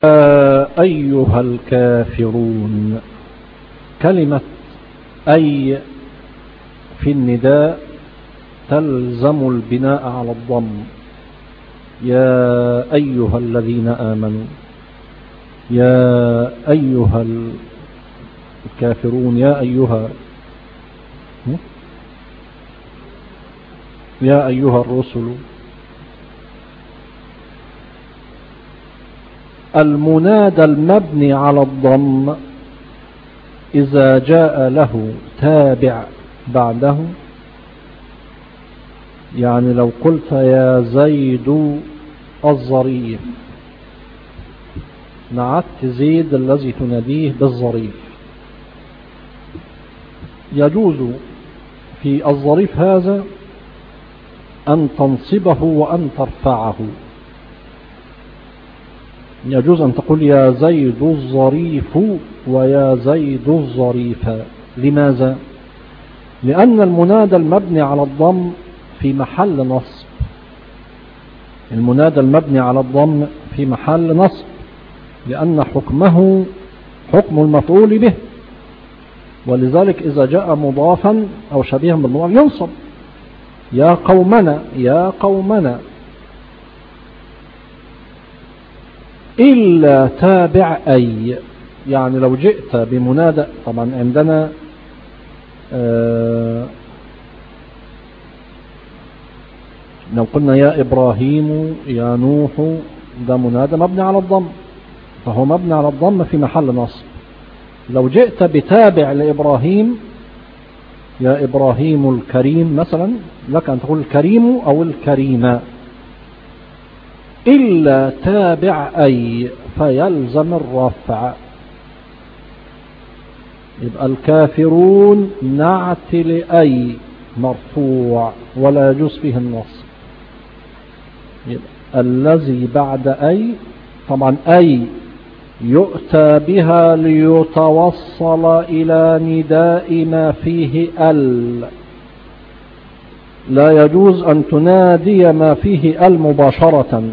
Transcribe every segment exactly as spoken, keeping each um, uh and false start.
أيها الكافرون. كلمة أي في النداء تلزم البناء على الضم. يا أيها الذين آمنوا، يا أيها الكافرون، يا أيها يا أيها الرسل. المنادى المبني على الضم إذا جاء له تابع بعده، يعني لو قلت يا زيد الظريف، نعت زيد الذي تناديه بالظريف، يجوز في الظريف هذا أن تنصبه وأن ترفعه. يجوز أن تقول يا زيد الظريف ويا زيد الظريفة. لماذا؟ لأن المنادى المبني على الضم في محل نصب. المنادى المبني على الضم في محل نصب، لأن حكمه حكم المفعول به، ولذلك إذا جاء مضافا أو شبيها بالمضاف ينصب. يا قومنا، يا قومنا. إلا تابع أي، يعني لو جئت بمنادى، طبعا عندنا آه لو قلنا يا إبراهيم، يا نوح، ده منادى مبني على الضم، فهو مبني على الضم في محل نصب. لو جئت بتابع لإبراهيم، يا إبراهيم الكريم مثلا، لك أن تقول الكريم أو الكريمة. إلا تابع أي فيلزم الرفع. يبقى الكافرون نعت لأي مرفوع ولا يجوز فيه النصب. يبقى الذي بعد أي، طبعا أي يؤتى بها ليتوصل إلى نداء ما فيه ال. لا يجوز أن تنادي ما فيه ال مباشرة.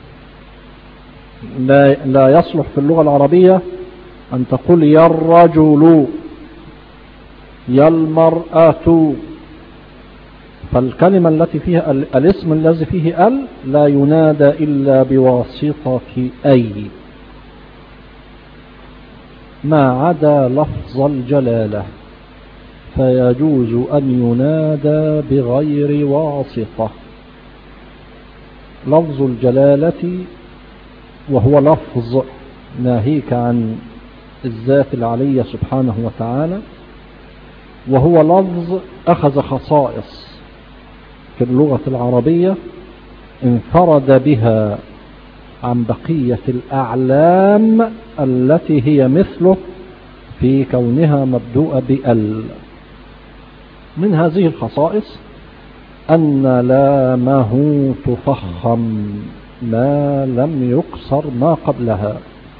لا, لا يصلح في اللغة العربية أن تقول يا الرجل، يا المرأة. فالكلمة التي فيها الاسم الذي فيه ال لا ينادى إلا بواسطة أي، ما عدا لفظ الجلالة فيجوز أن ينادى بغير واسطة. لفظ الجلالة وهو لفظ ناهيك عن الذات العلية سبحانه وتعالى، وهو لفظ أخذ خصائص في اللغة العربية انفرد بها عن بقية الأعلام التي هي مثله في كونها مبدوءة بأل. من هذه الخصائص أن لامه تفخم ما لم يكسر ما قبلها،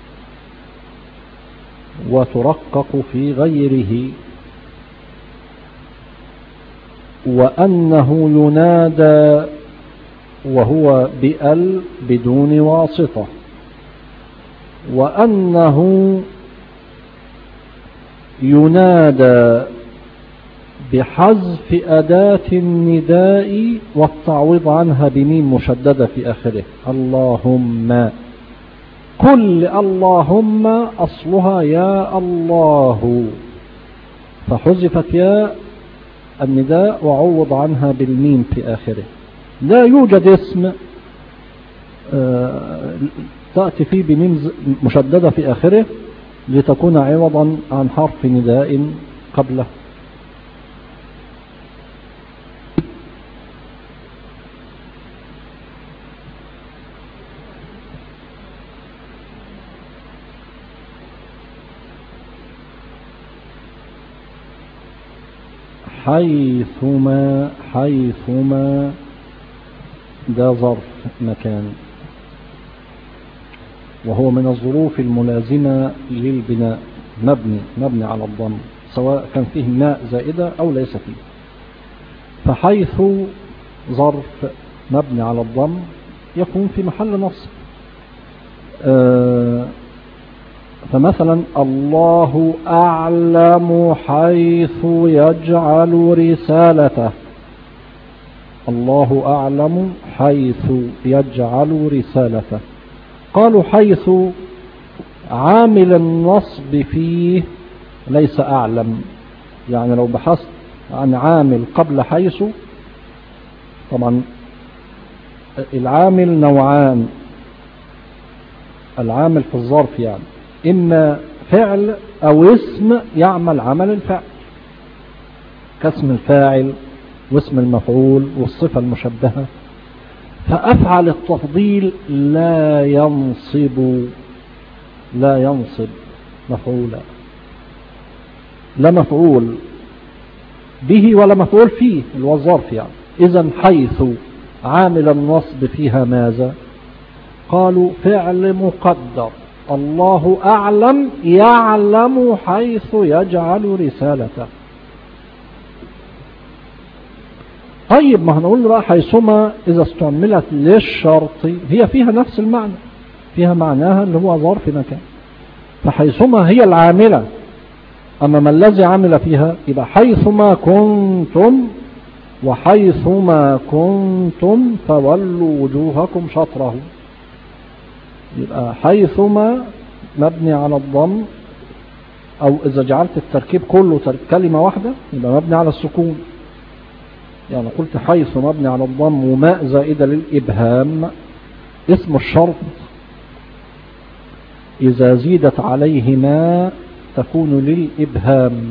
وترقق في غيره، وأنه ينادى وهو بأل بدون واسطة، وأنه ينادى بحذف أداة النداء والتعويض عنها بميم مشددة في آخره. اللهم، كل اللهم أصلها يا الله، فحذفت يا النداء وعوض عنها بالميم في آخره. لا يوجد اسم تأتي فيه بميم مشددة في آخره لتكون عوضا عن حرف نداء قبله. حيثما، حيثما ده ظرف مكان، وهو من الظروف الملازمة للبناء، مبني مبني على الضم سواء كان فيه ماء زائدة أو ليس فيه. فحيث ظرف مبني على الضم يكون في محل نصب. آه فمثلا الله أعلم حيث يجعل رسالته، الله أعلم حيث يجعل رسالته. قالوا حيث عامل النصب فيه ليس أعلم، يعني لو بحثت عن عامل قبل حيث، طبعا العامل نوعان، العامل في الظرف يعني إما فعل أو اسم يعمل عمل الفعل، كاسم الفاعل واسم المفعول والصفة المشبهة. فأفعل التفضيل لا ينصب لا ينصب مفعولا، لا مفعول به ولا مفعول فيه اللي هو الظرف يعني. إذن حيث عامل النصب فيها ماذا؟ قالوا فعل مقدر، الله أعلم يعلم حيث يجعل رسالته. طيب ما هنقول بقى حيثما إذا استعملت للشرط هي فيها نفس المعنى، فيها معناها اللي هو ظرف مكان، فحيثما هي العاملة. أما ما الذي عمل فيها يبقى حيثما كنتم وحيثما كنتم فولوا وجوهكم شطره. يبقى حيثما مبني على الضم، أو إذا جعلت التركيب كله كلمة واحدة يبقى مبني على السكون. يعني قلت حيث مبني على الضم وماء زائدة للإبهام. اسم الشرط إذا زيدت عليه ما تكون للإبهام.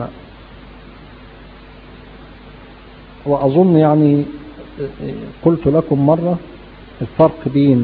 وأظن يعني قلت لكم مرة الفرق بين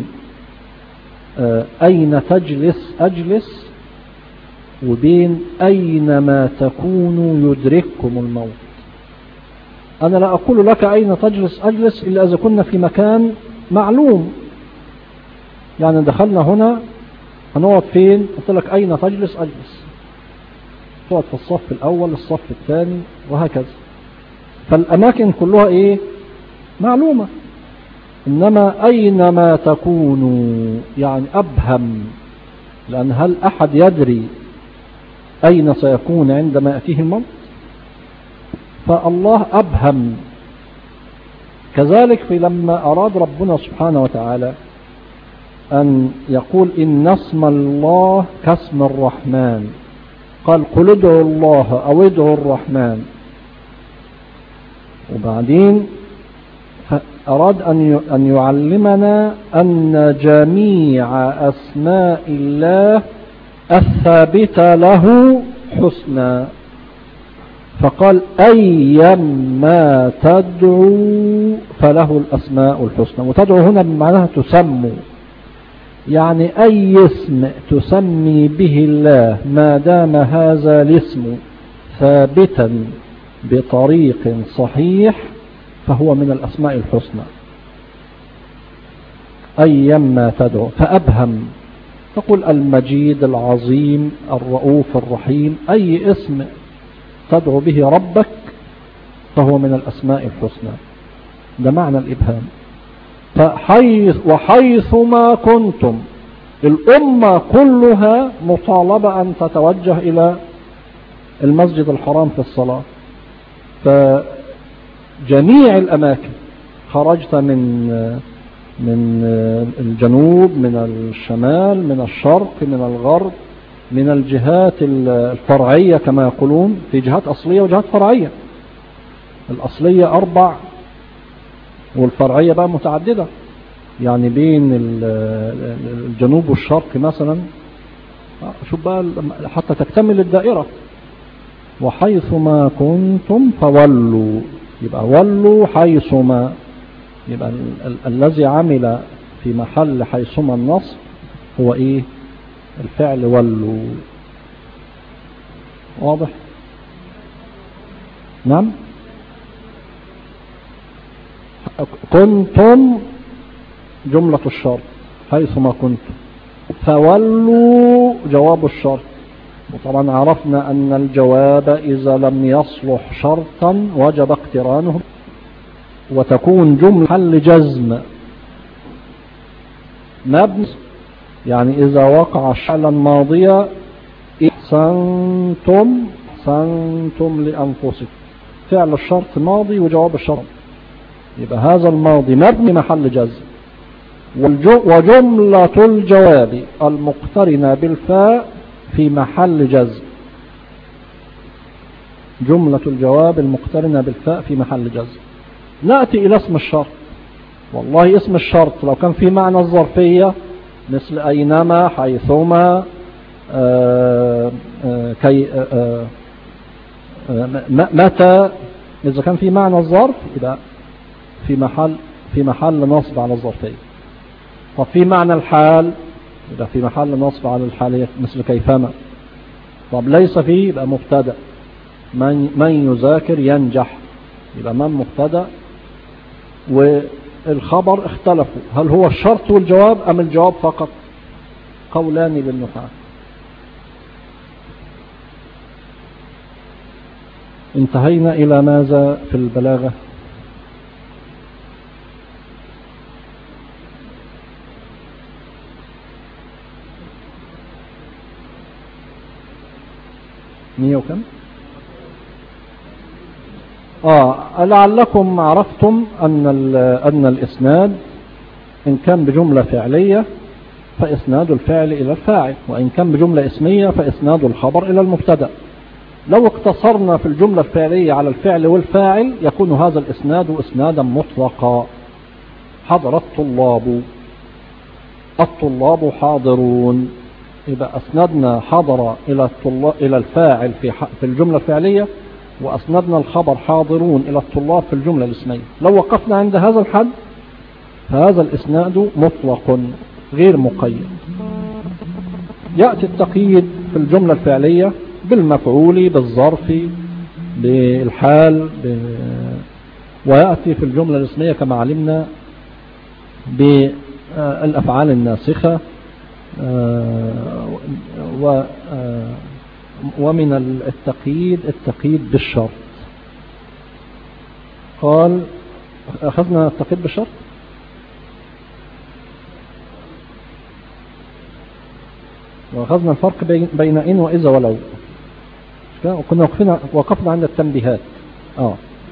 أين تجلس أجلس وبين أينما تكونوا يدرككم الموت. أنا لا أقول لك أين تجلس أجلس إلا إذا كنا في مكان معلوم، يعني دخلنا هنا هنقعد فين؟ قلت لك أين تجلس أجلس، تقعد في الصف الأول الصف الثاني وهكذا. فالأماكن كلها إيه؟ معلومة. إنما أينما تكونوا يعني أبهم، لأن هل أحد يدري أين سيكون عندما يأتيه الموت؟ فالله أبهم. كذلك في لما أراد ربنا سبحانه وتعالى أن يقول إن اسم الله كاسم الرحمن، قال قل ادعوا الله أو ادعوا الرحمن. وبعدين أراد أن يعلمنا أن جميع أسماء الله الثابتة له حسنى، فقال أيما تدعو فله الأسماء الحسنى. وتدعو هنا بمعناها تسمو، يعني أي اسم تسمي به الله ما دام هذا الاسم ثابتا بطريق صحيح فهو من الأسماء الحسنى. أيما تدعو فأبهم، تقول المجيد العظيم الرؤوف الرحيم، أي اسم تدعو به ربك فهو من الأسماء الحسنى. ده معنى الإبهام. فحيث وحيثما كنتم، الأمة كلها مطالبة أن تتوجه إلى المسجد الحرام في الصلاة. فجميع الأماكن، خرجت من من الجنوب من الشمال من الشرق من الغرب من الجهات الفرعية كما يقولون، في جهات أصلية وجهات فرعية. الأصلية أربع والفرعية بقى متعددة، يعني بين الجنوب والشرق مثلا، شوف بقى حتى تكتمل الدائرة. وحيثما كنتم فولوا، يبقى ولوا حيثما، يبقى ال ال الذي عمل في محل حيثما النصب هو ايه؟ الفعل ولوا. واضح؟ نعم. كنتم جملة الشرط حيثما كنتم، فولوا جواب الشرط. وطبعا عرفنا أن الجواب إذا لم يصلح شرطا وجب اقترانه، وتكون جملة حل جزم مبني، يعني إذا وقع فعلا ماضيا أحسنتم أحسنتم لأنفسكم. فعل الشرط ماضي وجواب الشرط، يبقى هذا الماضي مبني محل جزم. وجملة الجواب المقترنة بالفاء في محل جزم. جملة الجواب المقترنة بالفاء في محل جزم. نأتي إلى اسم الشرط. والله اسم الشرط لو كان في معنى الظرفية مثل أينما حيثما آآ آآ كي آآ متى، إذا كان في معنى الظرف يبقى في محل في محل نصب على الظرفية. طب في معنى الحال يبقى في محل نصب على الحالية مثل كيفما. طب ليس فيه يبقى مبتدأ. من من يذاكر ينجح، يبقى من مبتدأ. والخبر اختلفوا هل هو الشرط والجواب أم الجواب فقط، قولان للنحاة. انتهينا إلى ماذا في البلاغة؟ مية وكم؟ آه لعلكم عرفتم أن أن الإسناد إن كان بجملة فعلية فإسناد الفعل إلى الفاعل، وإن كان بجملة اسمية فإسناد الخبر إلى المبتدأ. لو اقتصرنا في الجملة الفعلية على الفعل والفاعل يكون هذا الإسناد إسنادا مطلقا. حضر الطلاب، الطلاب حاضرون، يبقى أسندنا حضر إلى الطلاب إلى الفاعل في في الجملة الفعلية، وأسندنا الخبر حاضرون إلى الطلاب في الجملة الاسمية. لو وقفنا عند هذا الحد فهذا الإسناد مطلق غير مقيد. يأتي التقييد في الجملة الفعلية بالمفعول بالظرف بالحال ب... ويأتي في الجملة الاسمية كما علمنا بالأفعال الناسخة. و ومن التقييد التقييد بالشرط. قال أخذنا التقييد بالشرط. وأخذنا الفرق بين إن وإذا ولو. وكنا وقفنا وقفنا عند التنبيهات. آه.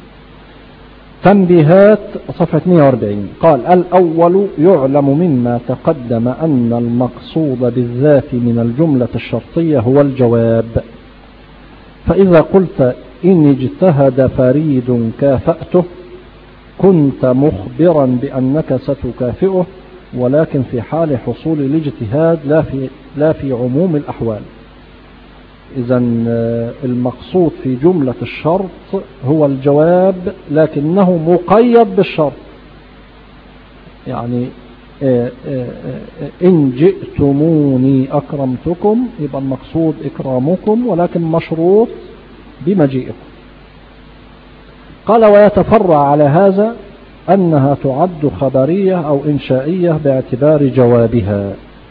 تنبيهات صفحة مئة وأربعين. قال الأول يعلم مما تقدم أن المقصود بالذات من الجملة الشرطية هو الجواب. فإذا قلت إن اجتهد فريد كافأته كنت مخبرا بأنك ستكافئه، ولكن في حال حصول الاجتهاد لا في, لا في عموم الأحوال. إذن المقصود في جملة الشرط هو الجواب لكنه مقيد بالشرط. يعني إن جئتموني أكرمتكم، يبقى المقصود إكرامكم ولكن مشروط بمجيئكم. قال ويتفرع على هذا أنها تعد خبرية أو إنشائية باعتبار جوابها.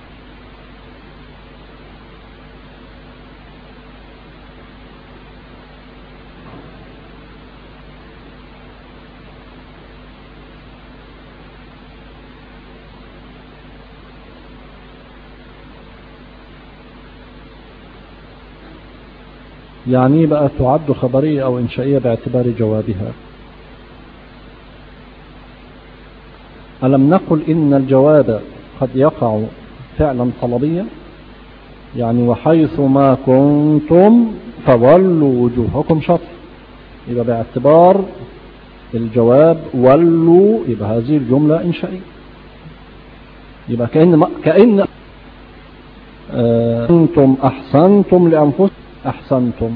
يعني بقى تعد خبرية أو إنشائية باعتبار جوابها. ألم نقل إن الجواب قد يقع فعلا طلبيا، يعني وحيث ما كنتم فولوا وجوهكم شطر، يبقى باعتبار الجواب ولوا، يبقى هذه الجملة إنشائية. يبقى كأن كأن أنتم أحسنتم لأنفسكم أحسنتم.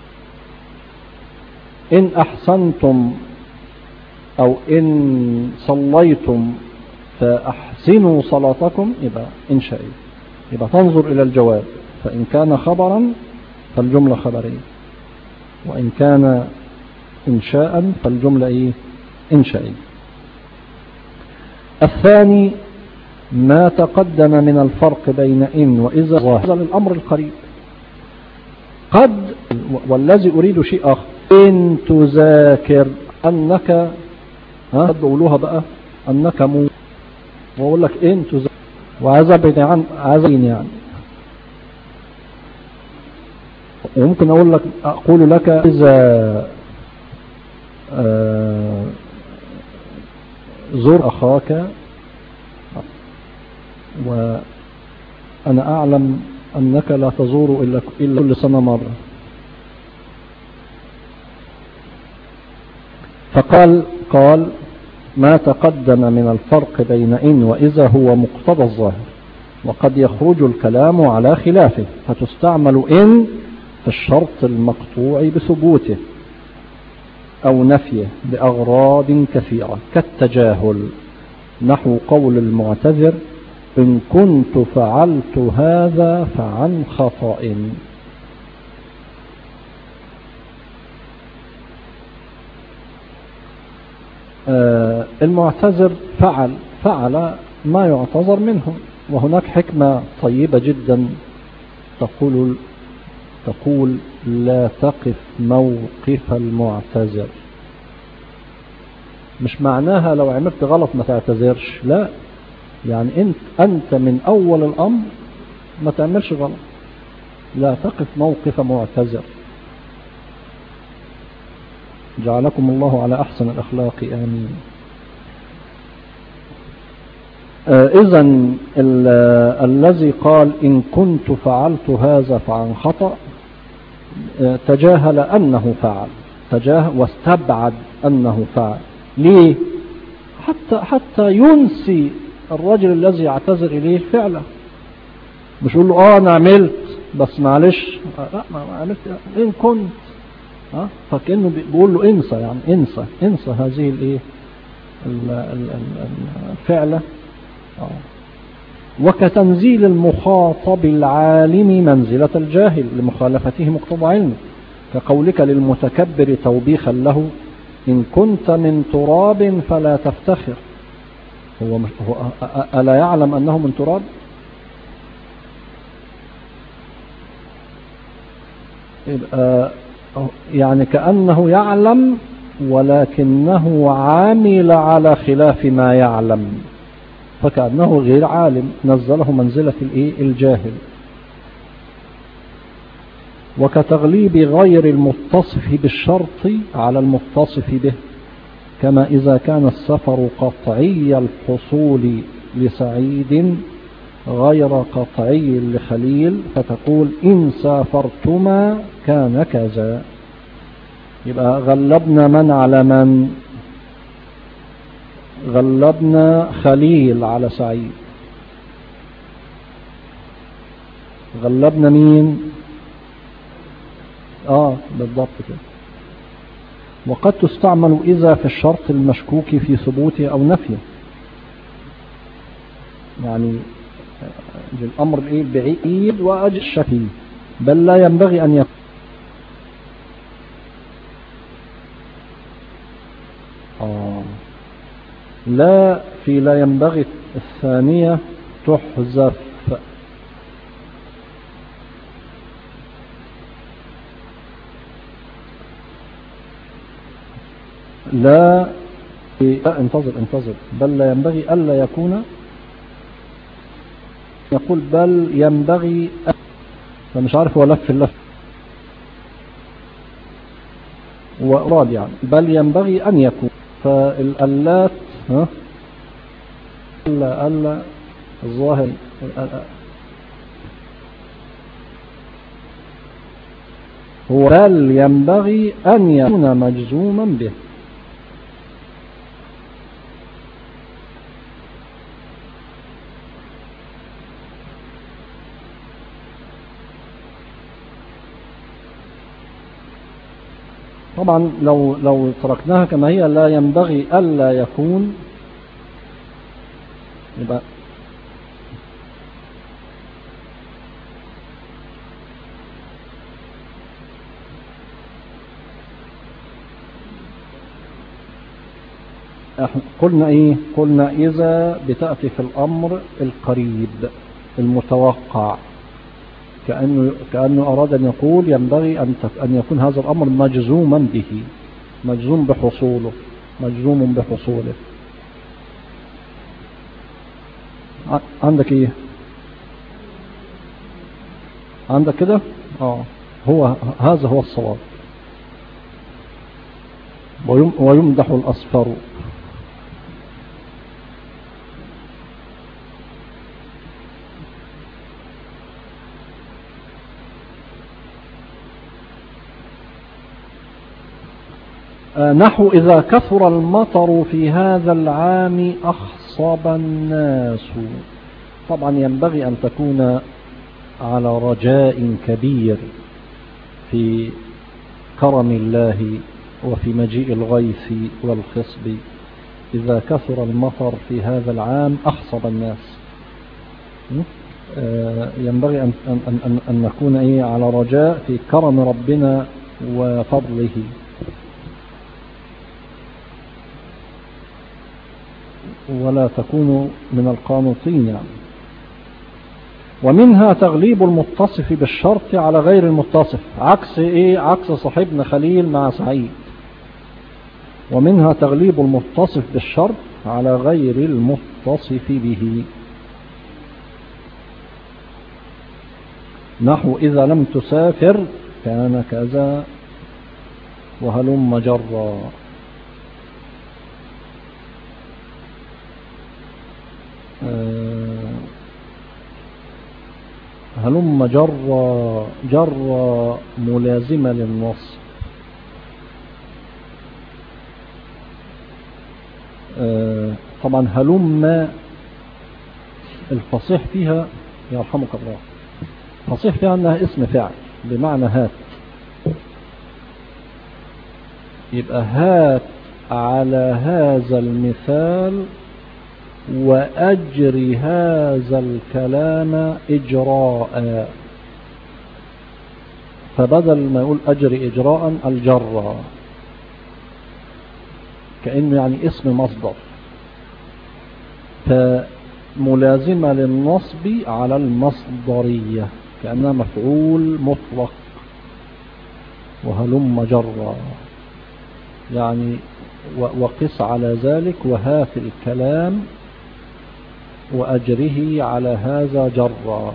إن أحسنتم أو إن صليتم فأحسنوا صلاتكم، يبقى إنشائي. يبقى تنظر إلى الجواب، فإن كان خبرا فالجملة خبرية، وإن كان إنشاء فالجملة إيه؟ إنشائية. الثاني ما تقدم من الفرق بين إن وإذا ظاهر للأمر القريب. قد والذي أريد شيء آخر. إن تذاكر أنك ها قد بقولوها بقى أنك مو، وأقول لك إن تذاكر وعذبني عن عذبين يعني وممكن أقول لك أقول لك إذا آه زور أخاك وأنا أعلم أنك لا تزور إلا كل سنة مرة. فقال قال ما تقدم من الفرق بين إن وإذا هو مقتضى الظاهر، وقد يخرج الكلام على خلافه، فتستعمل إن في الشرط المقطوع بثبوته أو نفيه بأغراض كثيرة كالتجاهل، نحو قول المعتذر إن كنت فعلت هذا فعن خطأ. آه المعتذر فعل فعل ما يعتذر منه، وهناك حكمة طيبة جدا تقول تقول لا تقف موقف المعتذر. مش معناها لو عملت غلط ما تعتذرش، لا، يعني انت انت من اول الامر ما تعملش غلط. لا تقف موقف معتذر. جعلكم الله على احسن الاخلاق، امين. آه اذن الذي قال ان كنت فعلت هذا فعن خطأ آه تجاهل انه فعل، تجاهل واستبعد انه فعل. ليه؟ حتى حتى ينسي الرجل الذي يعتذر اليه فعله. مش يقول له اه انا عملت بس معلش، لا ما عملت ان كنت، ها فكأنه بيقول له انسى، يعني انسى انسى هذه الايه الفعله. وكتنزيل المخاطب العالم منزلة الجاهل لمخالفته مقتضى علمه، كقولك للمتكبر توبيخا له إن كنت من تراب فلا تفتخر. هو, هو ألا يعلم أنه من تراب؟ يعني كأنه يعلم ولكنه عامل على خلاف ما يعلم، فكأنه غير عالم، نزله منزلة الجاهل. وكتغليب غير المتصف بالشرط على المتصف به، كما إذا كان السفر قطعي الحصول لسعيد غير قطعي لخليل، فتقول إن سافرتما كان كذا. يبقى غلبنا من على من؟ غلبنا خليل على سعيد. غلبنا مين؟ اه بالضبط كده. وقد تستعمل إذا في الشرط المشكوك في ثبوته أو نفيه، يعني الأمر الايه بعيد وأجل الشكي، بل لا ينبغي أن يكون آه لا في لا ينبغي الثانية تحذف. لا انتظر انتظر بل لا ينبغي ألا يكون، يقول بل ينبغي، فمش عارف هو لف اللف وأراد يعني بل ينبغي أن يكون. فالألات ها ألا ألا الظاهر هو بل ينبغي أن يكون مجزوما به. طبعا لو لو تركناها كما هي لا ينبغي ألا يكون، يبقى قلنا ايه؟ قلنا إذا بتأتي في الأمر القريب المتوقع، كأنه, كأنه أراد أن يقول ينبغي أن أن يكون هذا الأمر مجزوما به، مجزوم بحصوله، مجزوم بحصوله. عندك إيه؟ عندك كده؟ آه هو هذا هو الصواب. ويمدح الأصفر. نحو إذا كثر المطر في هذا العام أخصب الناس. طبعا ينبغي أن تكون على رجاء كبير في كرم الله وفي مجيء الغيث والخصب. إذا كثر المطر في هذا العام أخصب الناس. ينبغي أن, أن, أن, أن نكون إيه على رجاء في كرم ربنا وفضله. ولا تكونوا من القانطين يعني. ومنها تغليب المتصف بالشرط على غير المتصف، عكس ايه؟ عكس صاحبنا خليل مع سعيد. ومنها تغليب المتصف بالشرط على غير المتصف به، نحو إذا لم تسافر كان كذا وهلم جرا. هلم جرا جرا ملازمة للنص. طبعا هلم الفصيح فيها يرحمك الله، الفصيح فيها أنها اسم فعل بمعنى هات. يبقى هات على هذا المثال وأجري هذا الكلام إجراء. فبدل ما يقول أجري إجراء الجرى، كأنه يعني اسم مصدر، فملازمة للنصب على المصدرية كأنها مفعول مطلق. وهلم جرى يعني وقس على ذلك وهات الكلام وأجره على هذا جرا.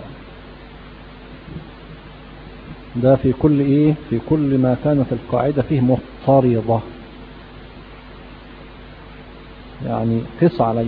ده في كل إيه؟ في كل ما كانت القاعدة فيه مضطردة، يعني قس عليه.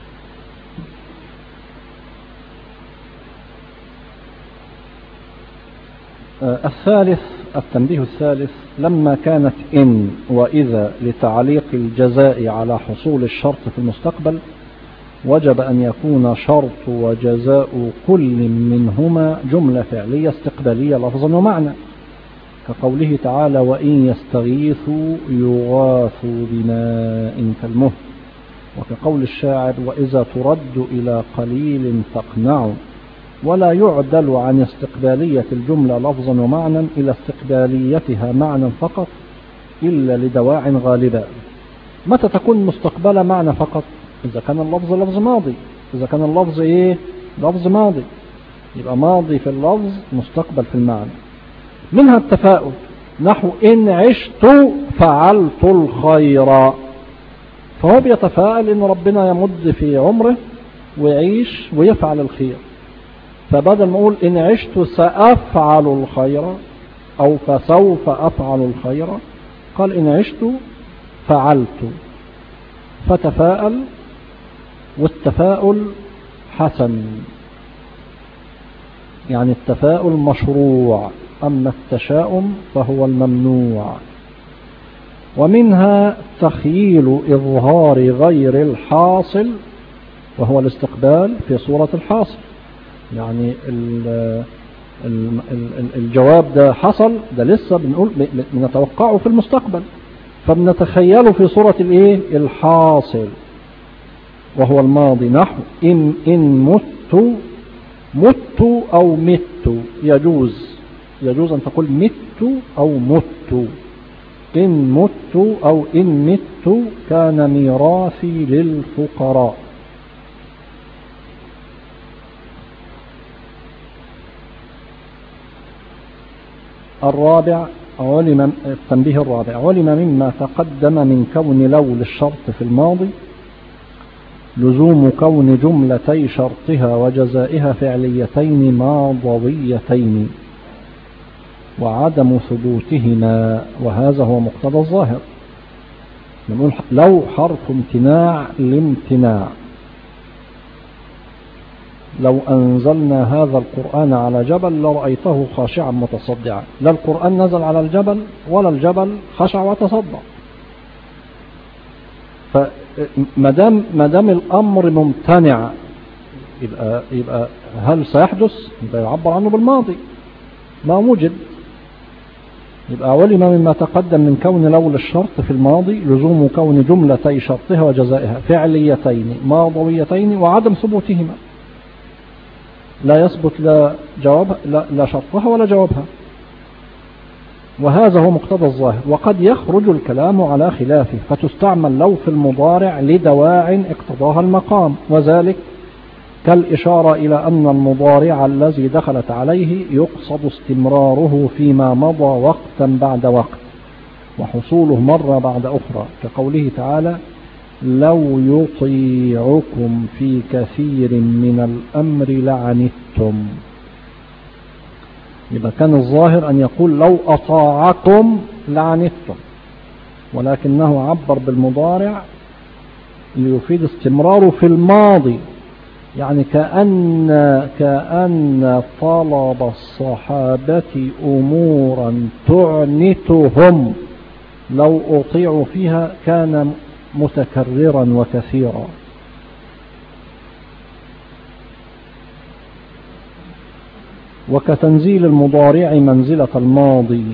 آه الثالث التنبيه الثالث: لما كانت إن وإذا لتعليق الجزاء على حصول الشرط في المستقبل، وجب أن يكون شرط وجزاء كل منهما جملة فعلية استقبالية لفظا ومعنى، كقوله تعالى: وإن يستغيثوا يغاثوا بماء كالمهل، وكقول الشاعر: وإذا ترد إلى قليل تقنع. ولا يعدل عن استقبالية الجملة لفظا ومعنى إلى استقباليتها معنى فقط إلا لدواع غالبة. متى تكون مستقبلة معنى فقط؟ إذا كان اللفظ لفظ ماضي. إذا كان اللفظ إيه؟ لفظ ماضي، يبقى ماضي في اللفظ مستقبل في المعنى. منها التفاؤل، نحو إن عشت فعلت الخير، فهو بيتفاءل إن ربنا يمد في عمره ويعيش ويفعل الخير. فبدل ما أقول إن عشت سأفعل الخير أو فسوف أفعل الخير، قال إن عشت فعلت، فتفاءل. والتفاؤل حسن، يعني التفاؤل مشروع، أما التشاؤم فهو الممنوع. ومنها تخييل إظهار غير الحاصل وهو الاستقبال في صورة الحاصل، يعني الجواب ده حصل، ده لسه بنقول بنتوقعه في المستقبل، فبنتخيله في صورة الايه؟ الحاصل وهو الماضي، نحو إن, إن مت مت أو مت، يجوز يجوز أن تقول مت أو مت. إن مت أو إن مت كان ميراثي للفقراء. الرابع علم التنبيه الرابع: علم مما تقدم من كون لو للشرط في الماضي لزوم كون جملتي شرطها وجزائها فعليتين ماضويتين. وعدم ثبوتهما، وهذا هو مقتضى الظاهر. نقول لو حرف امتناع لامتناع، لو أنزلنا هذا القرآن على جبل لرأيته خاشعا متصدعا. لا القرآن نزل على الجبل ولا الجبل خشع وتصدع. فمدام مدام الأمر ممتنع، يبقى, يبقى هل سيحدث؟ يبقى يعبر عنه بالماضي ما وجد. يبقى علم مما تقدم من كون لولا الشرط في الماضي لزوم كون جملتي شرطها وجزائها فعليتين ماضويتين وعدم ثبوتهما، لا يثبت لا جواب لا, لا شرطها ولا جوابها، وهذا هو مقتضى الظاهر. وقد يخرج الكلام على خلافه، فتستعمل لو في المضارع لدواع اقتضاها المقام، وذلك كالإشارة إلى أن المضارع الذي دخلت عليه يقصد استمراره فيما مضى وقتا بعد وقت، وحصوله مرة بعد أخرى، كقوله تعالى لو يطيعكم في كثير من الأمر لعنتم. يبقى كان الظاهر أن يقول لو أطاعكم لعنتم، ولكنه عبر بالمضارع ليفيد استمراره في الماضي، يعني كأن كأن طلب الصحابة أمورا تعنتهم لو أطيعوا فيها كان متكررا وكثيرا. وكتنزيل المضارع منزلة الماضي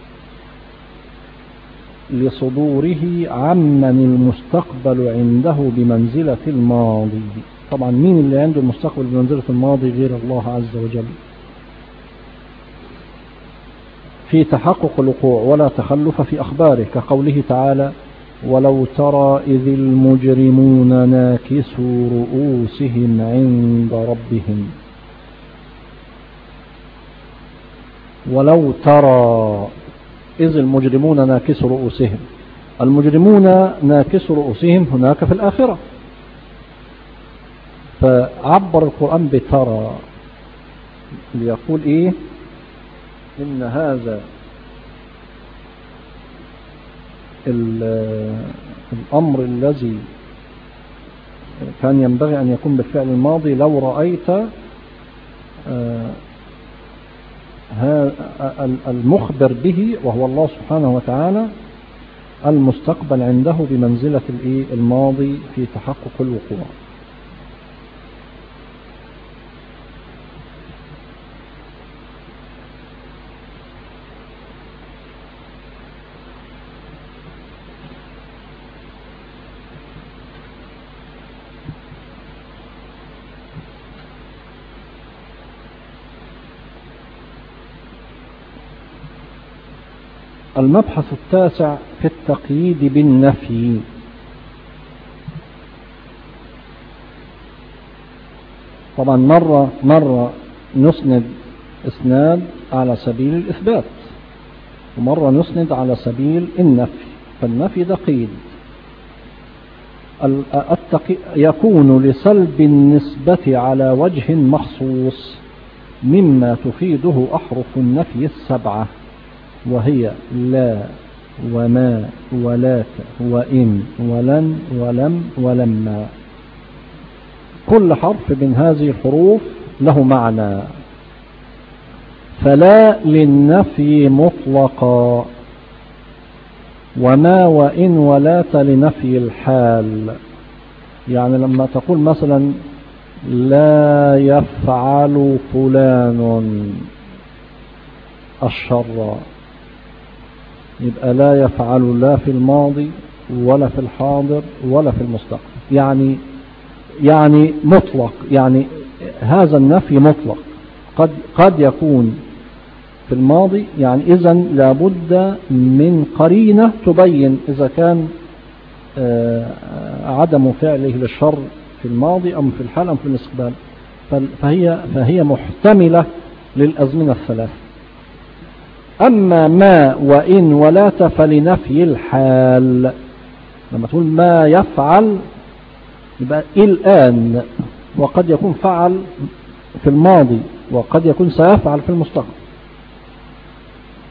لصدوره عمن المستقبل عنده بمنزلة الماضي. طبعا مين اللي عنده المستقبل بمنزلة الماضي غير الله عز وجل؟ في تحقق الوقوع ولا تخلف في أخباره، كقوله تعالى ولو ترى إذ المجرمون ناكسوا رؤوسهم عند ربهم. ولو ترى إذ المجرمون ناكسوا رؤوسهم، المجرمون ناكسوا رؤوسهم هناك في الآخرة، فعبر القرآن بترى ليقول إيه؟ إن هذا الأمر الذي كان ينبغي أن يكون بالفعل الماضي لو رأيت المخبر به وهو الله سبحانه وتعالى المستقبل عنده بمنزلة الماضي في تحقق الوقوع. المبحث التاسع في التقييد بالنفي. طبعا مرة مرة نسند اسناد على سبيل الإثبات، ومرة نسند على سبيل النفي. فالنفي ده قيد. يكون لسلب النسبة على وجه مخصوص مما تفيده أحرف النفي السبعة، وهي لا وما ولاك وإن ولن ولم ولما. كل حرف من هذه الحروف له معنى، فلا للنفي مطلقا، وما وإن ولات لنفي الحال. يعني لما تقول مثلا لا يفعل فلان الشر، يبقى لا يفعل لا في الماضي ولا في الحاضر ولا في المستقبل، يعني يعني مطلق، يعني هذا النفي مطلق. قد قد يكون في الماضي، يعني إذا لابد من قرينة تبين إذا كان عدم فعله للشر في الماضي أم في الحال أم في الاستقبال، فهي فهي محتملة للأزمنة الثلاث. أما ما وإن ولات فلنفي الحال. لما تقول ما يفعل يبقى الآن، وقد يكون فعل في الماضي وقد يكون سيفعل في المستقبل.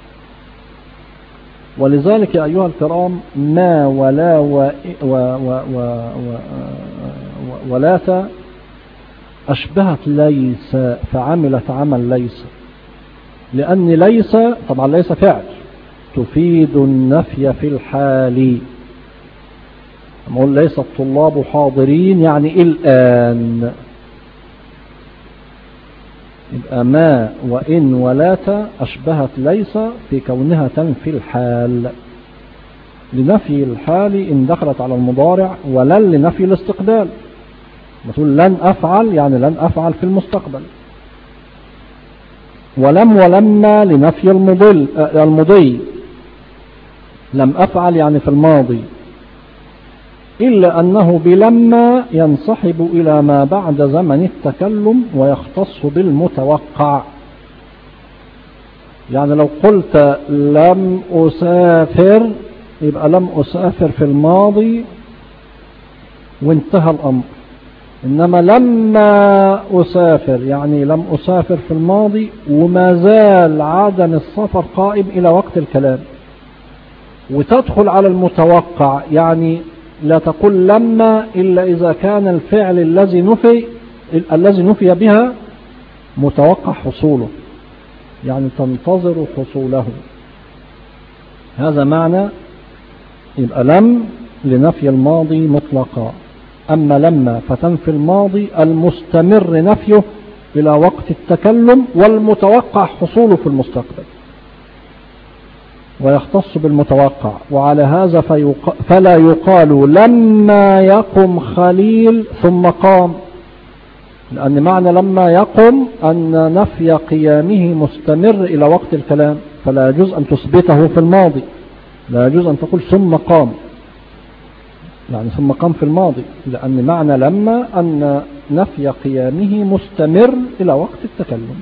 ولذلك يا أيها الكرام ما ولا و و و و و ولاة أشبهت ليس فعملت عمل ليس، لأن ليس طبعا ليس فعل تفيد النفي في الحال. نقول ليس الطلاب حاضرين يعني الآن، يبقى ما وإن ولاة أشبهت ليس في كونها تنفي الحال، لنفي الحال إن دخلت على المضارع، ولن لنفي الاستقبال. بتقول لن أفعل يعني لن أفعل في المستقبل. ولم ولما لنفي المضل المضي، لم أفعل يعني في الماضي، إلا أنه بلما ينسحب إلى ما بعد زمن التكلم ويختص بالمتوقع. يعني لو قلت لم أسافر يبقى لم أسافر في الماضي وانتهى الأمر، إنما لما أسافر يعني لم أسافر في الماضي وما زال عدم السفر قائم إلى وقت الكلام، وتدخل على المتوقع. يعني لا تقول لما إلا إذا كان الفعل الذي نفي الذي نفي بها متوقع حصوله، يعني تنتظر حصوله. هذا معنى. يبقى لم لنفي الماضي مطلقا، أما لما فتنفي الماضي المستمر نفيه إلى وقت التكلم والمتوقع حصوله في المستقبل، ويختص بالمتوقع. وعلى هذا فيق... فلا يقال لما يقم خليل ثم قام، لأن معنى لما يقم أن نفي قيامه مستمر إلى وقت الكلام، فلا يجوز أن تثبته في الماضي، لا يجوز أن تقول ثم قام يعني ثم قام في الماضي، لأن معنى لما أن نفي قيامه مستمر إلى وقت التكلم.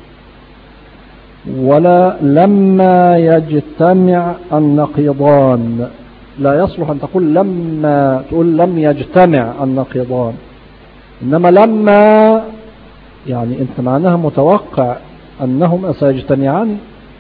ولا لما يجتمع النقيضان، لا يصلح أن تقول لما تقول لم يجتمع النقيضان، إنما لما يعني أنت معناها متوقع أنهم سيجتمعان.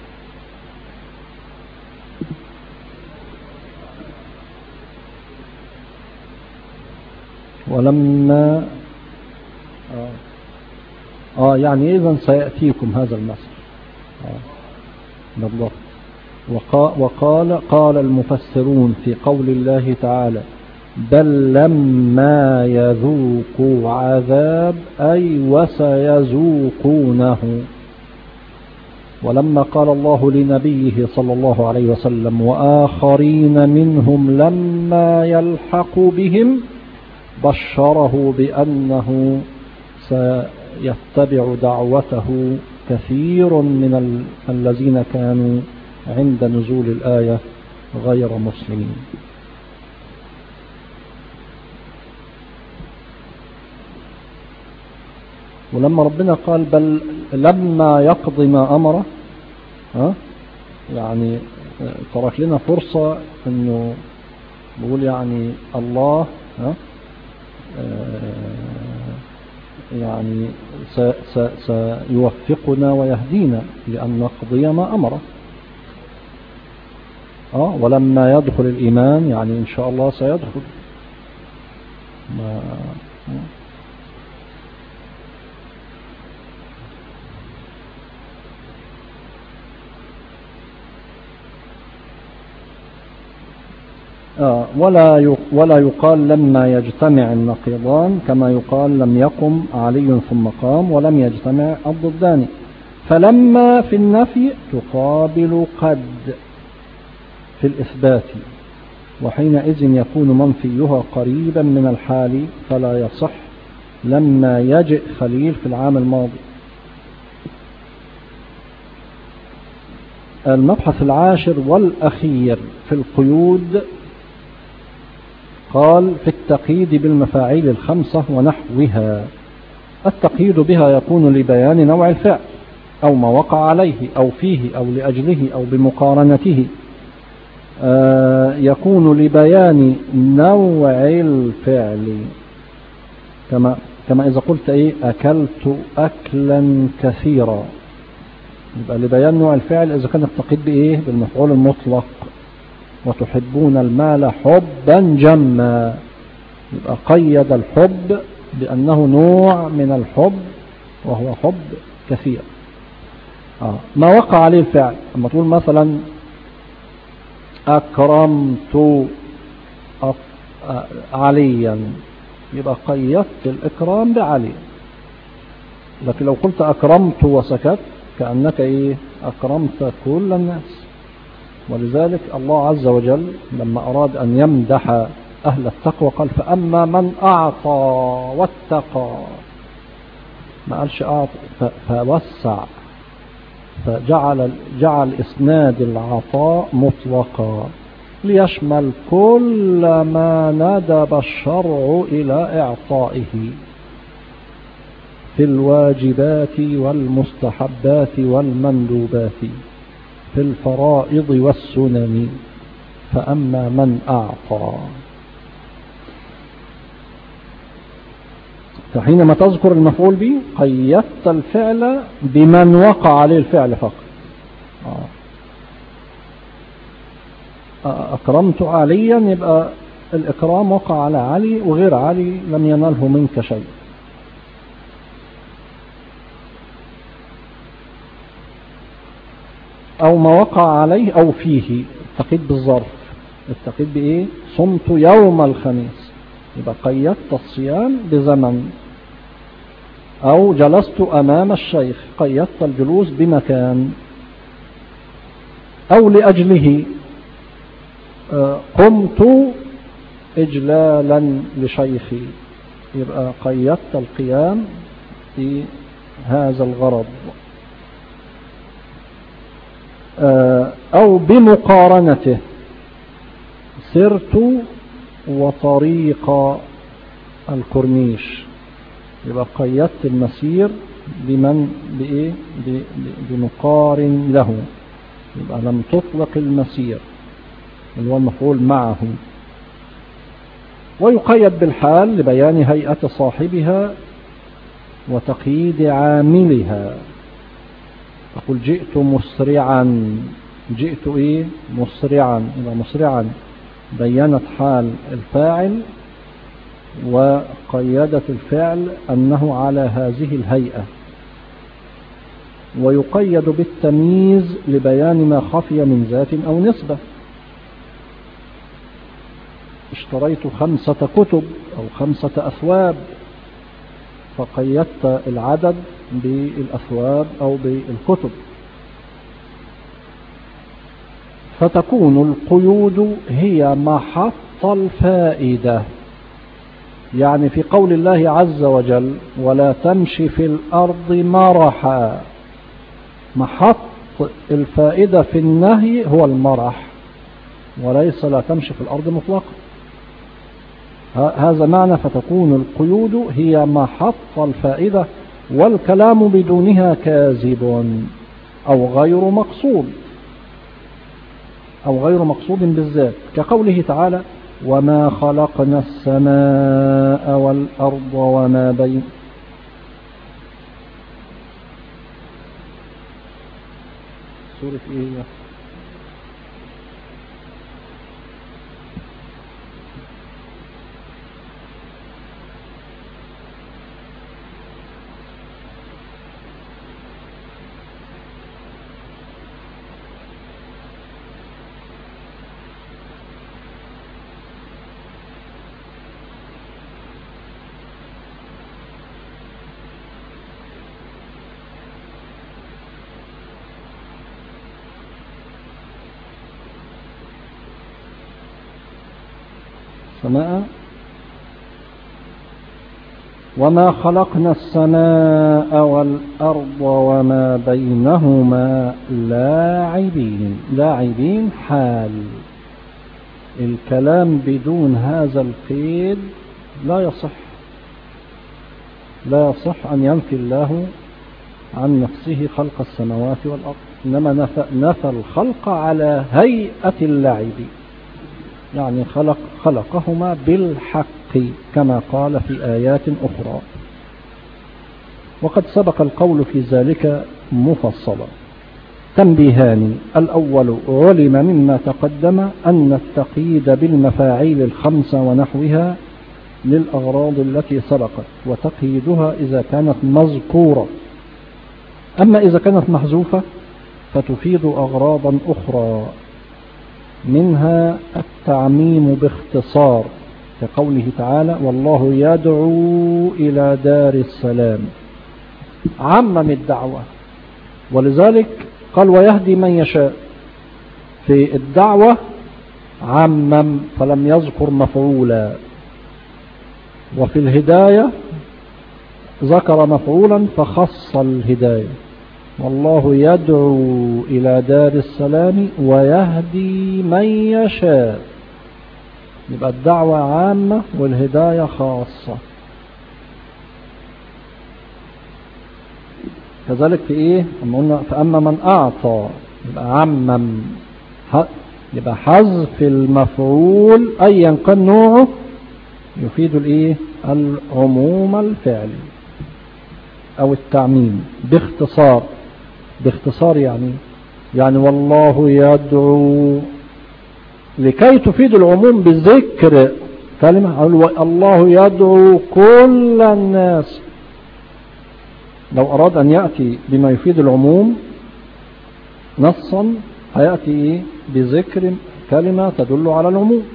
ولما آه, آه يعني إذن سيأتيكم هذا المثل آه بالضبط. وقال قال المفسرون في قول الله تعالى بل لما يذوقوا عذاب أي وسيذوقونه. ولما قال الله لنبيه صلى الله عليه وسلم وآخرين منهم لما يلحقوا بهم بشره بأنه سيتبع دعوته كثير من الذين كانوا عند نزول الآية غير مسلمين. ولما ربنا قال بل لما يقضي ما أمره ها يعني ترك لنا فرصة انه بقول يعني الله ها يعني سيوفقنا ويهدينا لأن نقضي ما أمره. آه ولما يدخل الإيمان يعني إن شاء الله سيدخل. ما آه ولا ولا يقال لما يجتمع النقيضان كما يقال لم يقم علي ثم قام ولم يجتمع الضدان. فلما في النفي تقابل قد في الإثبات، وحينئذ يكون منفيها قريبا من الحال فلا يصح لما يجئ خليل في العام الماضي. المبحث العاشر والأخير في القيود قال في التقييد بالمفاعيل الخمسة ونحوها. التقييد بها يكون لبيان نوع الفعل أو ما وقع عليه أو فيه أو لأجله أو بمقارنته. آه يكون لبيان نوع الفعل كما كما إذا قلت إيه أكلت أكلا كثيرا، يبقى لبيان نوع الفعل إذا كان التقييد بإيه بالمفعول المطلق. وتحبون المال حبا جما. يبقى قيد الحب بأنه نوع من الحب وهو حب كثير. آه. ما وقع عليه الفعل، لما تقول مثلا أكرمت عليا يبقى قيدت الإكرام بعلي. لكن لو قلت أكرمت وسكت كأنك إيه أكرمت كل الناس. ولذلك الله عز وجل لما أراد أن يمدح أهل التقوى قال فأما من أعطى واتقى، ما قالش أعطى فوسع، فجعل جعل إسناد العطاء مطلقا ليشمل كل ما ندب الشرع إلى إعطائه في الواجبات والمستحبات والمندوبات في الفرائض والسنن. فأما من أعطى، فحينما تذكر المفعول به قيدت الفعل بمن وقع عليه الفعل فقط. أكرمت عليا يبقى الإكرام وقع على علي، وغير علي لم يناله منك شيء. أو ما وقع عليه أو فيه، التقيد بالظرف. التقيد بإيه؟ صمت يوم الخميس، يبقى قيدت الصيام بزمن. أو جلست أمام الشيخ، قيدت الجلوس بمكان. أو لأجله، قمت إجلالا لشيخي، يبقى قيدت القيام في هذا الغرض. أو بمقارنته، سرت وطريق الكورنيش، يبقى قيدت المسير بمن بإيه بمقارن له، يبقى لم تطلق المسير اللي هو المفعول معه. ويقيد بالحال لبيان هيئة صاحبها وتقييد عاملها. تقول جئت مسرعا، جئت ايه مسرعا، يبقى مسرعا بينت حال الفاعل وقيدت الفعل أنه على هذه الهيئة. ويقيد بالتمييز لبيان ما خفي من ذات أو نسبة. اشتريت خمسة كتب أو خمسة أثواب، فقيدت العدد بالأثواب أو بالكتب. فتكون القيود هي محط الفائدة. يعني في قول الله عز وجل ولا تمشي في الأرض مرحا، محط الفائدة في النهي هو المرح، وليس لا تمشي في الأرض مطلقا. هذا معنى فتكون القيود هي محط الفائدة، والكلام بدونها كاذب أو غير مقصود أو غير مقصود بالذات، كقوله تعالى وما خلقنا السماء والأرض وما بين سورة إيه؟ السماء وما خلقنا السماء والأرض وما بينهما لاعبين. لاعبين حال. الكلام بدون هذا القيد لا يصح، لا يصح أن ينفي الله عن نفسه خلق السماوات والأرض، إنما نفى, نفى الخلق على هيئة اللعب، يعني خلق خلقهما بالحق كما قال في آيات أخرى، وقد سبق القول في ذلك مفصلا. تنبيهان: الأول: علم مما تقدم أن التقييد بالمفاعيل الخمسة ونحوها للأغراض التي سبقت، وتقييدها إذا كانت مذكورة. أما إذا كانت محذوفة فتفيد أغراضا أخرى، منها التعميم باختصار كقوله تعالى: والله يدعو إلى دار السلام، عمم الدعوة، ولذلك قال ويهدي من يشاء. في الدعوة عمم فلم يذكر مفعولا، وفي الهداية ذكر مفعولا فخص الهداية: والله يدعو إلى دار السلام ويهدي من يشاء. يبقى الدعوة عامة والهداية خاصة. كذلك في ايه؟ أما قلنا فأما من أعطى يبقى عمم، يبقى حذف المفعول أيا كان نوعه يفيد الايه؟ العموم الفعلي أو التعميم باختصار. باختصار يعني يعني والله يدعو، لكي تفيد العموم بذكر كلمة. الله يدعو كل الناس. لو أراد أن يأتي بما يفيد العموم نصا هيأتي بذكر كلمة تدل على العموم.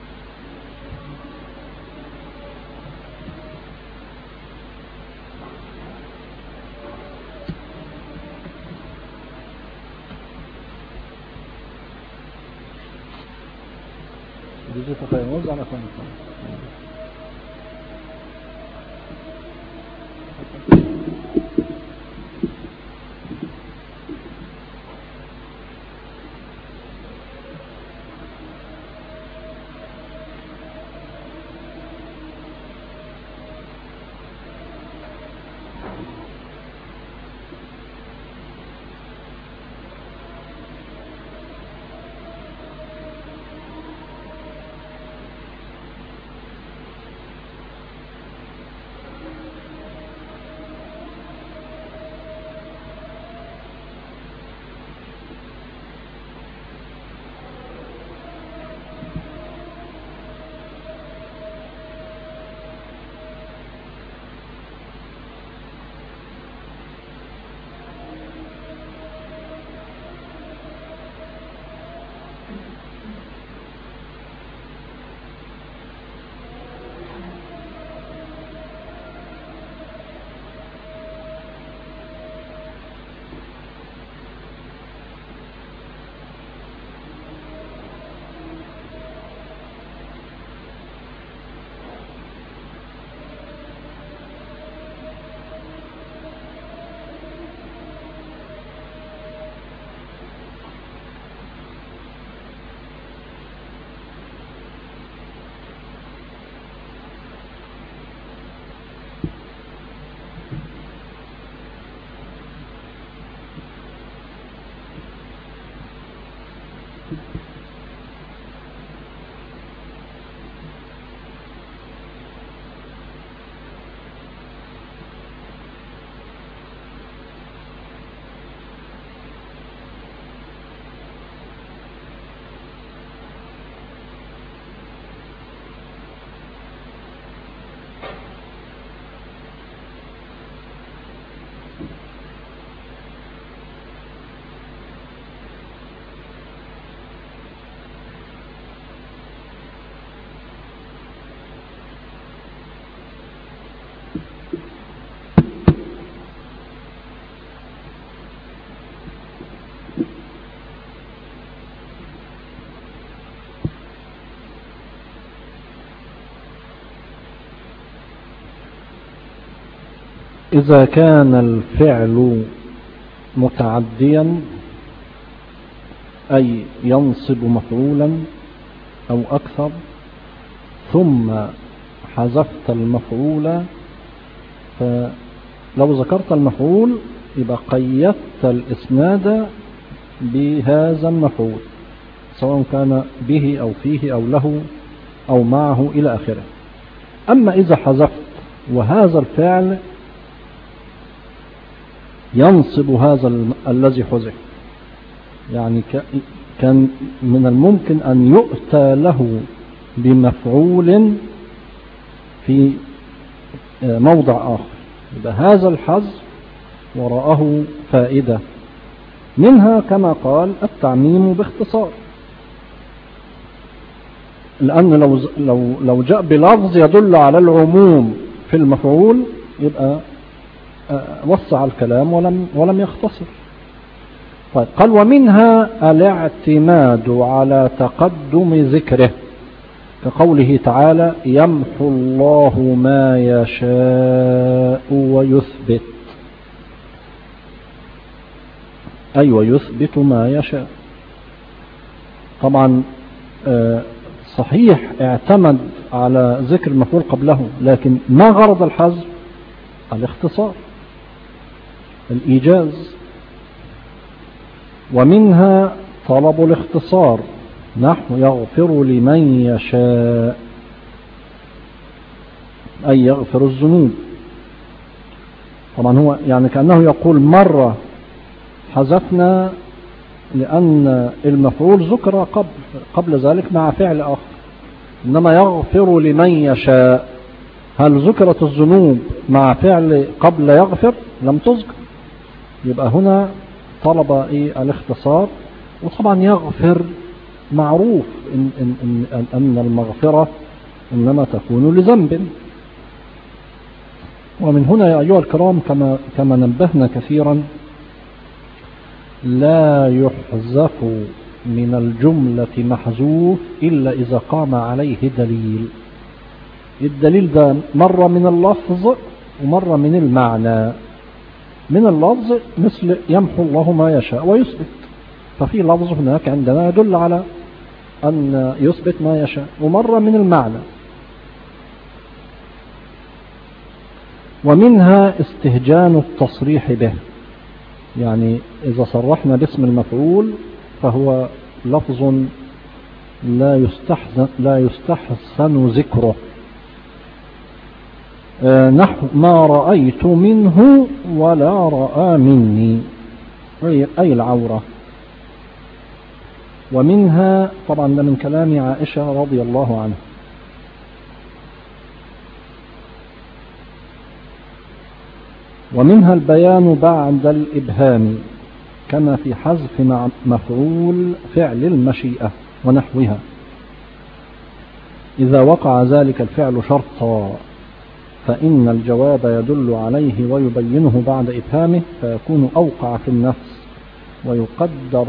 على إذا كان الفعل متعديا أي ينصب مفعولا أو أكثر ثم حذفت المفعول، فلو ذكرت المفعول يبقى قيدت الإسناد بهذا المفعول سواء كان به أو فيه أو له أو معه إلى آخره. أما إذا حذفت وهذا الفعل ينصب هذا الذي حذف يعني كان من الممكن أن يؤتى له بمفعول في موضع آخر، يبقى هذا الحذف وراءه فائدة، منها كما قال التعميم باختصار، لأن لو لو لو جاء بلفظ يدل على العموم في المفعول يبقى وسع الكلام ولم ولم يختصر. طيب قال ومنها الاعتماد على تقدم ذكره، كقوله تعالى يمحو الله ما يشاء ويثبت، أي ويثبت ما يشاء. طبعا صحيح اعتمد على ذكر المفعول قبله، لكن ما غرض الحذف؟ الاختصار، الإيجاز. ومنها طلب الاختصار، نحو يغفر لمن يشاء، أي يغفر الذنوب. طبعا هو يعني كأنه يقول مرة حذفنا لأن المفعول ذكر قبل قبل ذلك مع فعل آخر، إنما يغفر لمن يشاء، هل ذكرت الذنوب مع فعل قبل يغفر؟ لم تذكر، يبقى هنا طلب إيه الاختصار. وطبعا يغفر معروف إن, إن, إن, أن المغفرة إنما تكون لذنب. ومن هنا يا أيها الكرام كما, كما نبهنا كثيرا، لا يحذف من الجملة محذوف إلا إذا قام عليه دليل. الدليل ده مرة من اللفظ ومرة من المعنى. من اللفظ مثل يمحو الله ما يشاء ويثبت، ففي لفظ هناك عندنا يدل على أن يثبت ما يشاء، ومرة من المعنى. ومنها استهجان التصريح به، يعني إذا صرحنا باسم المفعول فهو لفظ لا يستحسن, لا يستحسن ذكره، نحو ما رأيت منه ولا رأى مني، أي العورة. ومنها طبعا ده من كلام عائشة رضي الله عنها، ومنها البيان بعد الإبهام، كما في حذف مع مفعول فعل المشيئة ونحوها، إذا وقع ذلك الفعل شرطا فإن الجواب يدل عليه ويبينه بعد إبهامه، فيكون أوقع في النفس، ويقدر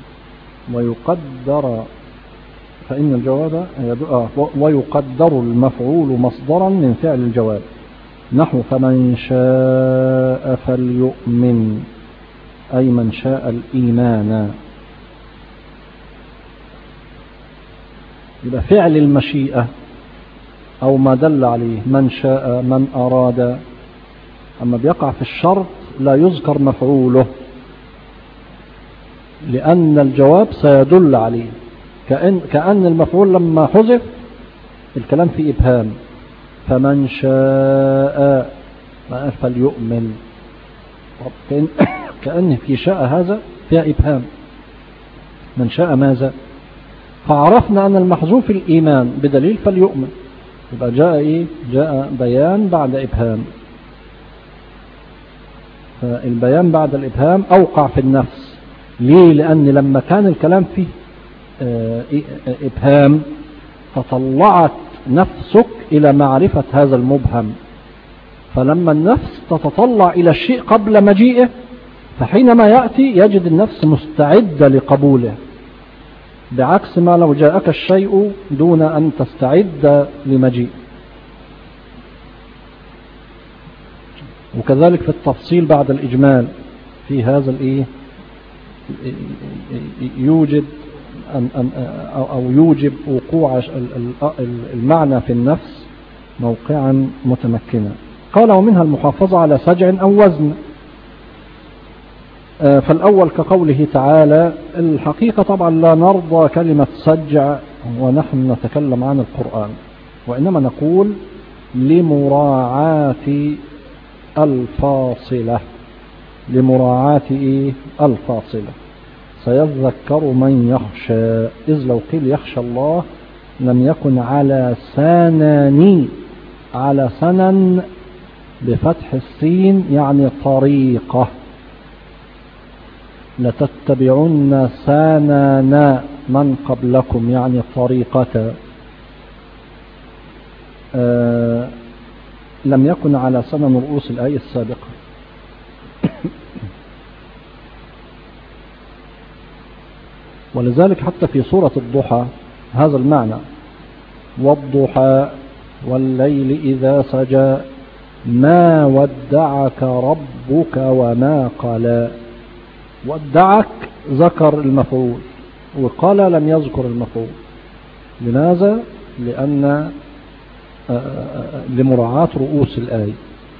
ويقدر فإن الجواب ويقدر المفعول مصدرا من فعل الجواب، نحو فمن شاء فليؤمن، أي من شاء الإيمان. يبقى فعل المشيئة أو ما دل عليه من شاء من أراد، أما بيقع في الشرط لا يذكر مفعوله، لأن الجواب سيدل عليه، كأن, كأن المفعول لما حذف الكلام في إبهام، فمن شاء فليؤمن، كأن, كأن في شاء هذا فيها إبهام، من شاء ماذا؟ فعرفنا أن المحذوف الإيمان بدليل فليؤمن، يبقى جاء إيه؟ جاء بيان بعد إبهام، فالبيان بعد الإبهام أوقع في النفس. ليه؟ لأن لما كان الكلام فيه إبهام تطلعت نفسك إلى معرفة هذا المبهم، فلما النفس تتطلع إلى الشيء قبل مجيئه فحينما يأتي يجد النفس مستعدة لقبوله، بعكس ما لو جاءك الشيء دون أن تستعد لمجيء. وكذلك في التفصيل بعد الإجمال في هذا الإيه يوجد أن أو يوجب وقوع المعنى في النفس موقعا متمكنا. قال ومنها المحافظة على سجع أو وزن، فالأول كقوله تعالى، الحقيقة طبعا لا نرضى كلمة سجع ونحن نتكلم عن القرآن، وإنما نقول لمراعاة الفاصلة، لمراعاة إيه؟ الفاصلة. سيذكر من يخشى. إذ لو قيل يخشى الله لم يكن على سنن، على سنن بفتح السين يعني طريقة، لتتبعن سنن من قبلكم يعني طريقة. آه لم يكن على سنن رؤوس الآية السابقة. ولذلك حتى في سورة الضحى هذا المعنى: والضحى والليل إذا سجى ما ودعك ربك وما قلى. ودعك ذكر المفعول، وقال لم يذكر المفعول. لماذا؟ لأن لمراعاة رؤوس الآية.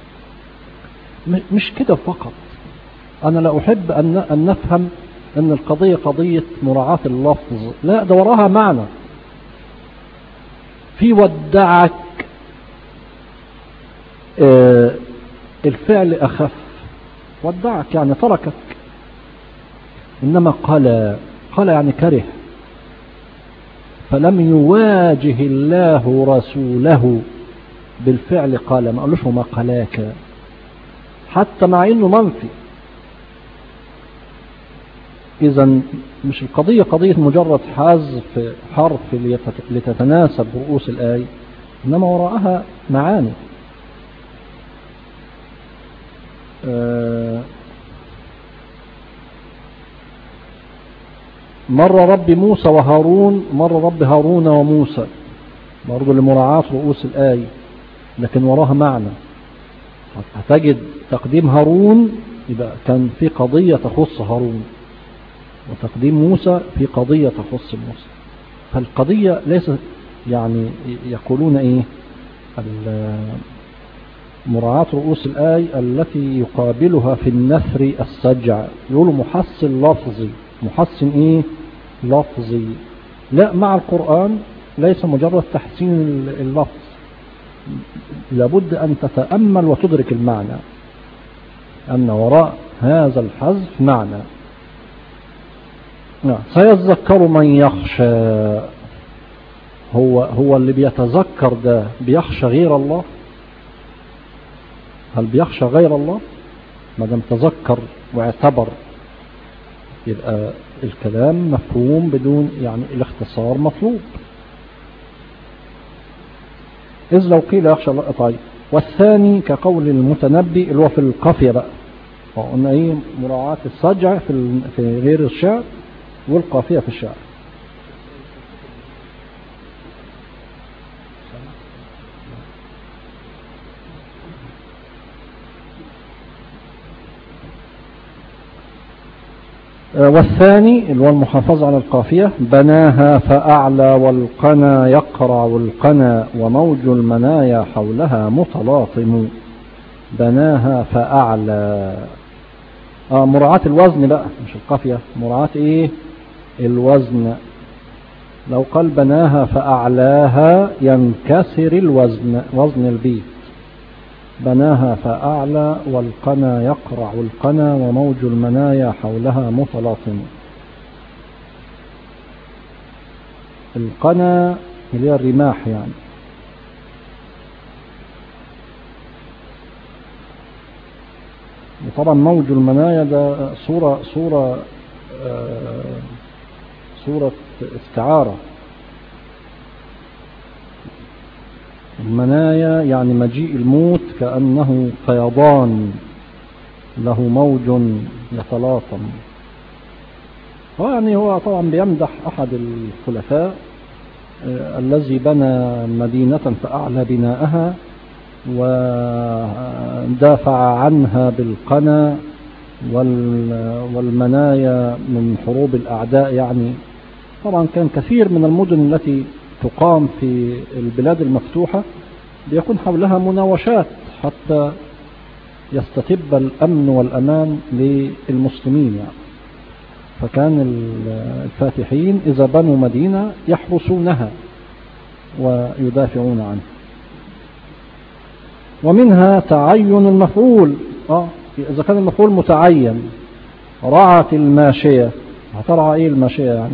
مش كده فقط، أنا لا أحب أن نفهم أن القضية قضية مراعاة اللفظ، لا، ده وراها معنى. في ودعك الفعل أخف، ودعك يعني تركك. إنما قال قال يعني كره، فلم يواجه الله رسوله بالفعل قال، ما قالوش ما قلاك، حتى مع إنه منفي. إذن مش القضية قضية مجرد حذف حرف لتتناسب رؤوس الآية، إنما وراءها معاني. مر رب موسى وهارون، مر رب هارون وموسى، برضو لمراعاة رؤوس الآية، لكن وراها معنى. هتجد تقديم هارون يبقى كان في قضية تخص هارون، وتقديم موسى في قضية تخص موسى. فالقضية ليس يعني يقولون ايه مراعاة رؤوس الآية التي يقابلها في النثر السجع، يقولوا محسن لفظي، محسن ايه لفظي. لا، مع القرآن ليس مجرد تحسين اللفظ، لابد أن تتأمل وتدرك المعنى، أن وراء هذا الحذف معنى. سيذكر من يخشى، هو هو اللي بيتذكر ده بيخشى غير الله؟ هل بيخشى غير الله؟ ما دام تذكر واعتبر يبقى الكلام مفهوم بدون يعني الاختصار مطلوب. إذ لو قيل يخشى الله. طيب، والثاني كقول المتنبي اللي هو في القافية بقى، قلنا ايه مراعاة السجع في في غير الشعر والقافية في الشعر. والثاني اللي هو المحافظة على القافية: بناها فأعلى والقنا يقرع القنا وموج المنايا حولها متلاطم. بناها فأعلى، آه مراعاة الوزن بقى مش القافية، مراعاة ايه الوزن. لو قال بناها فأعلاها ينكسر الوزن، وزن البيت. بناها فأعلى والقنا يقرع القنا وموج المنايا حولها متلاطم. القنا اللي هي الرماح يعني. وطبعا موج المنايا ده صورة صورة آه صورة استعارة. المنايا يعني مجيء الموت كأنه فيضان له موج يتلاطم. يعني هو طبعا بيمدح أحد الخلفاء آه الذي بنى مدينة فأعلى بناءها ودافع عنها بالقنا والمنايا من حروب الأعداء. يعني طبعا كان كثير من المدن التي تقام في البلاد المفتوحة بيكون حولها مناوشات حتى يستتب الأمن والأمان للمسلمين يعني. فكان الفاتحين إذا بنوا مدينة يحرسونها ويدافعون عنها. ومنها تعين المفعول، آه إذا كان المفعول متعين: رعت الماشية هترعى ايه المشيئة يعني.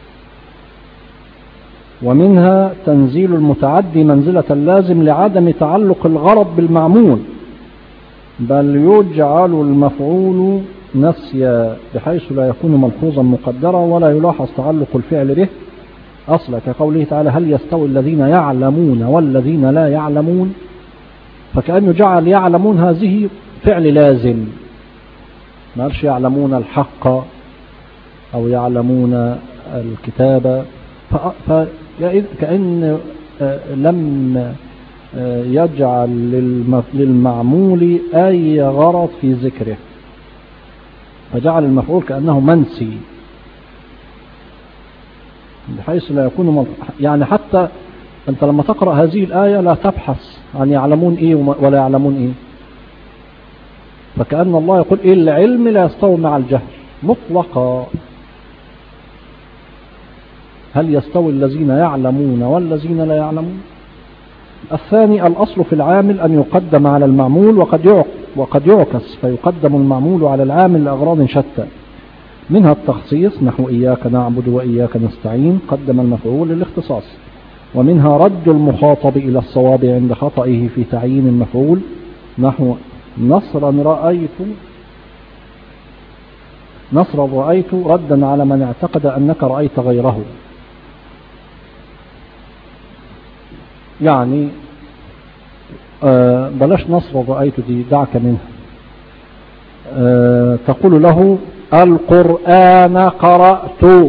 ومنها تنزيل المتعدي منزلة اللازم لعدم تعلق الغرض بالمعمول، بل يجعل المفعول نسيا بحيث لا يكون ملحوظا مقدرا ولا يلاحظ تعلق الفعل به أصلا، كقوله تعالى هل يستوي الذين يعلمون والذين لا يعلمون، فكأنه جعل يعلمون هذه فعل لازم، ما قالش يعلمون الحق أو يعلمون الكتاب، فكأن لم يجعل للمعمول أي غرض في ذكره، فجعل المفعول كأنه منسي بحيث لا يكون ملحوظ. يعني حتى أنت لما تقرأ هذه الآية لا تبحث عن يعلمون إيه ولا يعلمون إيه، فكأن الله يقول إيه العلم لا يستوي مع الجهل مطلقا. هل يستوي الذين يعلمون والذين لا يعلمون؟ الثاني الأصل في العامل أن يقدم على المعمول، وقد وقد يعكس فيقدم المعمول على العامل لأغراض شتى، منها التخصيص نحو إياك نعبد وإياك نستعين قدم المفعول للاختصاص، ومنها رد المخاطب إلى الصواب عند خطئه في تعيين المفعول نحو نصرا رأيت نصرا رأيت ردا على من اعتقد أنك رأيت غيره. يعني آه بلاش نصر رأيت دي دعك منها، آه تقول له القرآن قرأت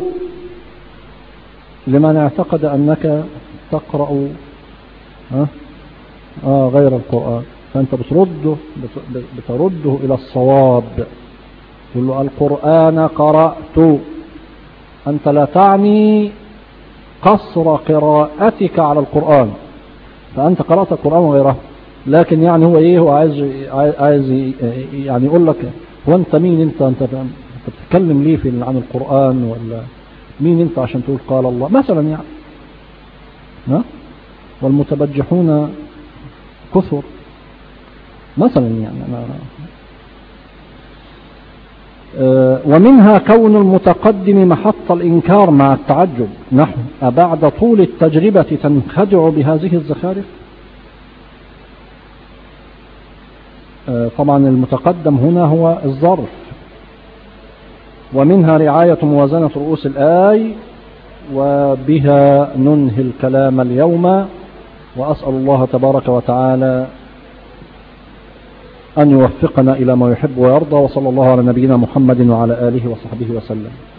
لمن اعتقد أنك تقرأ آه آه غير القرآن، فأنت بترده بترده إلى الصواب، تقول له القرآن قرأت، أنت لا تعني قصر قراءتك على القرآن، فأنت قرأت القرآن وغيره، لكن يعني هو إيه، هو عايز عايز يعني يقول لك هو أنت مين، أنت أنت بتتكلم ليه في عن القرآن، ولا مين أنت عشان تقول قال الله مثلا يعني، ها والمتبجحون كثر مثلا يعني أنا. ومنها كون المتقدم محط الإنكار مع التعجب نحو أبعد طول التجربة تنخدع بهذه الزخارف. طبعا المتقدم هنا هو الظرف. ومنها رعاية موازنة رؤوس الآي، وبها ننهي الكلام اليوم، وأسأل الله تبارك وتعالى أن يوفقنا إلى ما يحب ويرضى، وصلى الله على نبينا محمد وعلى آله وصحبه وسلم.